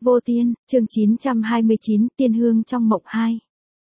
Vô Tiên, chương 929, Tiên Hương trong mộng 2.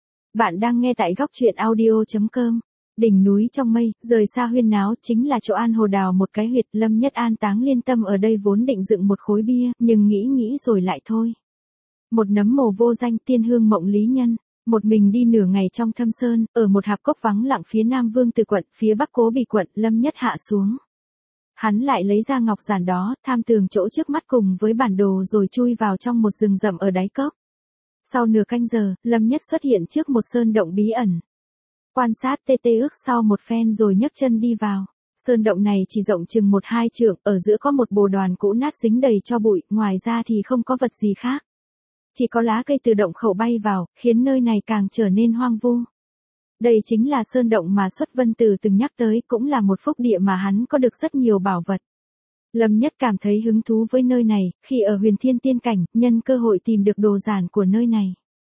Bạn đang nghe tại góc truyện audio.com. Đỉnh núi trong mây, rời xa huyên náo, chính là chỗ An Hồ đào một cái huyệt. Lâm Nhất An táng liên tâm ở đây vốn định dựng một khối bia, nhưng nghĩ rồi lại thôi. Một nấm mồ vô danh, Tiên Hương mộng lý nhân. Một mình đi nửa ngày trong thâm sơn, ở một hạp cốc vắng lặng phía nam Vương Từ quận, phía bắc Cố Bì quận, Lâm Nhất hạ xuống. Hắn lại lấy ra ngọc giản đó, tham tường chỗ trước mắt cùng với bản đồ rồi chui vào trong một rừng rậm ở đáy cốc. Sau nửa canh giờ, Lâm Nhất xuất hiện trước một sơn động bí ẩn. Quan sát tê ước sau một phen rồi nhấc chân đi vào. Sơn động này chỉ rộng chừng 1-2 trượng, ở giữa có một bồ đoàn cũ nát dính đầy cho bụi, ngoài ra thì không có vật gì khác. Chỉ có lá cây từ động khẩu bay vào, khiến nơi này càng trở nên hoang vu. Đây chính là sơn động mà Xuất Vân Tử từng nhắc tới, cũng là một phúc địa mà hắn có được rất nhiều bảo vật. Lâm Nhất cảm thấy hứng thú với nơi này, khi ở Huyền Thiên Tiên Cảnh, nhân cơ hội tìm được đồ giản của nơi này.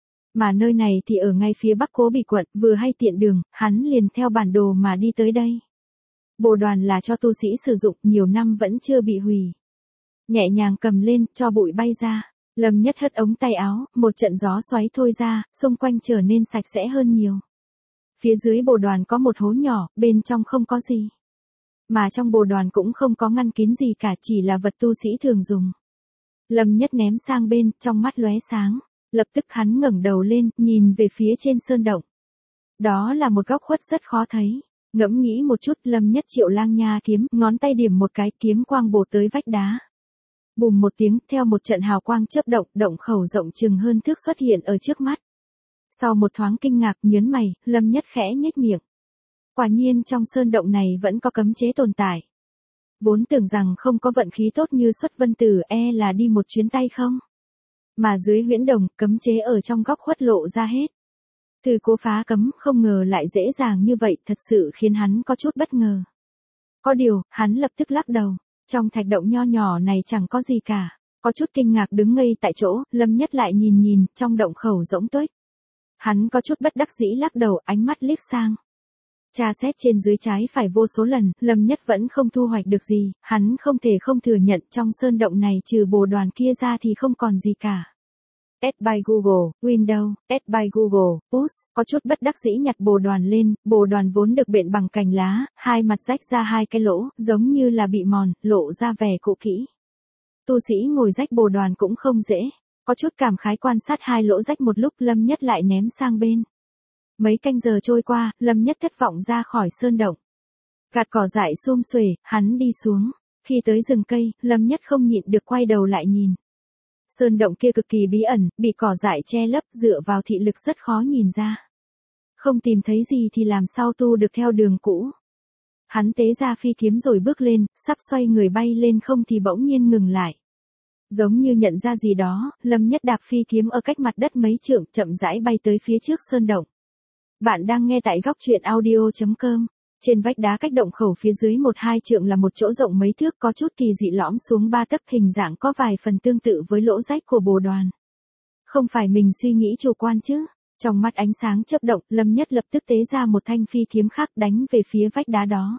Mà nơi này thì ở ngay phía bắc Cố Bì quận, vừa hay tiện đường, hắn liền theo bản đồ mà đi tới đây. Bồ đoàn là cho tu sĩ sử dụng, nhiều năm vẫn chưa bị hủy. Nhẹ nhàng cầm lên, cho bụi bay ra. Lâm Nhất hất ống tay áo, một trận gió xoáy thôi ra, xung quanh trở nên sạch sẽ hơn nhiều. Phía dưới bồ đoàn có một hố nhỏ, bên trong không có gì. Mà trong bồ đoàn cũng không có ngăn kín gì cả, chỉ là vật tu sĩ thường dùng. Lâm Nhất ném sang bên, trong mắt lóe sáng. Lập tức hắn ngẩng đầu lên, nhìn về phía trên sơn động. Đó là một góc khuất rất khó thấy. Ngẫm nghĩ một chút, Lâm Nhất triệu lang nha kiếm, ngón tay điểm một cái, kiếm quang bổ tới vách đá. Bùm một tiếng, theo một trận hào quang chớp động, động khẩu rộng chừng hơn thước xuất hiện ở trước mắt. Sau một thoáng kinh ngạc, nhớn mày, Lâm Nhất khẽ nhếch miệng. Quả nhiên trong sơn động này vẫn có cấm chế tồn tại. Vốn tưởng rằng không có vận khí tốt như Xuất Vân Tử, là đi một chuyến tay không. Mà dưới huyễn đồng, cấm chế ở trong góc khuất lộ ra hết. Từ cố phá cấm, không ngờ lại dễ dàng như vậy, thật sự khiến hắn có chút bất ngờ. Có điều, hắn lập tức lắc đầu. Trong thạch động nho nhỏ này chẳng có gì cả. Có chút kinh ngạc đứng ngây tại chỗ, Lâm Nhất lại nhìn, trong động khẩu rỗng tuếch. Hắn có chút bất đắc dĩ lắc đầu, ánh mắt liếc sang. Tra xét trên dưới trái phải vô số lần, Lâm Nhất vẫn không thu hoạch được gì, hắn không thể không thừa nhận trong sơn động này trừ bồ đoàn kia ra thì không còn gì cả. Add by Google, Windows, Add by Google, Push, có chút bất đắc dĩ nhặt bồ đoàn lên, bồ đoàn vốn được bện bằng cành lá, hai mặt rách ra hai cái lỗ, giống như là bị mòn, lộ ra vẻ cũ kỹ. Tu sĩ ngồi rách bồ đoàn cũng không dễ, có chút cảm khái quan sát hai lỗ rách một lúc, Lâm Nhất lại ném sang bên. Mấy canh giờ trôi qua, Lâm Nhất thất vọng ra khỏi sơn động. Gạt cỏ dại sum xuề, hắn đi xuống. Khi tới rừng cây, Lâm Nhất không nhịn được quay đầu lại nhìn. Sơn động kia cực kỳ bí ẩn, bị cỏ dại che lấp, dựa vào thị lực rất khó nhìn ra. Không tìm thấy gì thì làm sao tu được theo đường cũ. Hắn tế ra phi kiếm rồi bước lên, sắp xoay người bay lên không thì bỗng nhiên ngừng lại. Giống như nhận ra gì đó, Lâm Nhất đạp phi kiếm ở cách mặt đất mấy trượng, chậm rãi bay tới phía trước sơn động. Bạn đang nghe tại góc truyện audio.com. Trên vách đá cách động khẩu phía dưới 1-2 trượng là một chỗ rộng mấy thước có chút kỳ dị lõm xuống 3 tấc, hình dạng có vài phần tương tự với lỗ rách của bồ đoàn. Không phải mình suy nghĩ chủ quan chứ. Trong mắt ánh sáng chớp động, Lâm Nhất lập tức tế ra một thanh phi kiếm khác đánh về phía vách đá đó.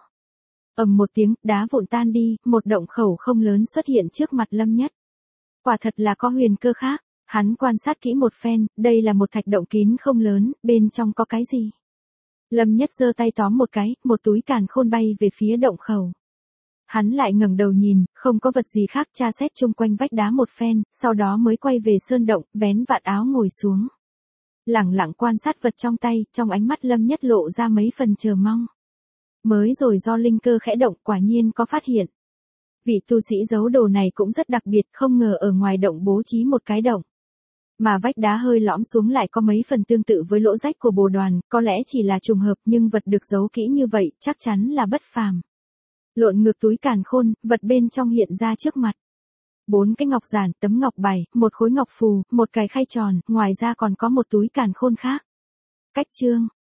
Ầm một tiếng, đá vụn tan đi, một động khẩu không lớn xuất hiện trước mặt Lâm Nhất. Quả thật là có huyền cơ khác. Hắn quan sát kỹ một phen, đây là một thạch động kín không lớn, bên trong có cái gì? Lâm Nhất giơ tay tóm một cái, một túi càn khôn bay về phía động khẩu. Hắn lại ngẩng đầu nhìn, không có vật gì khác, tra xét chung quanh vách đá một phen, sau đó mới quay về sơn động, vén vạt áo ngồi xuống. Lẳng lặng quan sát vật trong tay, trong ánh mắt Lâm Nhất lộ ra mấy phần chờ mong. Mới rồi do linh cơ khẽ động, quả nhiên có phát hiện. Vị tu sĩ giấu đồ này cũng rất đặc biệt, không ngờ ở ngoài động bố trí một cái động. Mà vách đá hơi lõm xuống lại có mấy phần tương tự với lỗ rách của bồ đoàn, có lẽ chỉ là trùng hợp nhưng vật được giấu kỹ như vậy, chắc chắn là bất phàm. Lộn ngược túi càn khôn, vật bên trong hiện ra trước mặt. 4 cái ngọc giản, tấm ngọc bài, một khối ngọc phù, một cái khay tròn, ngoài ra còn có một túi càn khôn khác. Cách chương,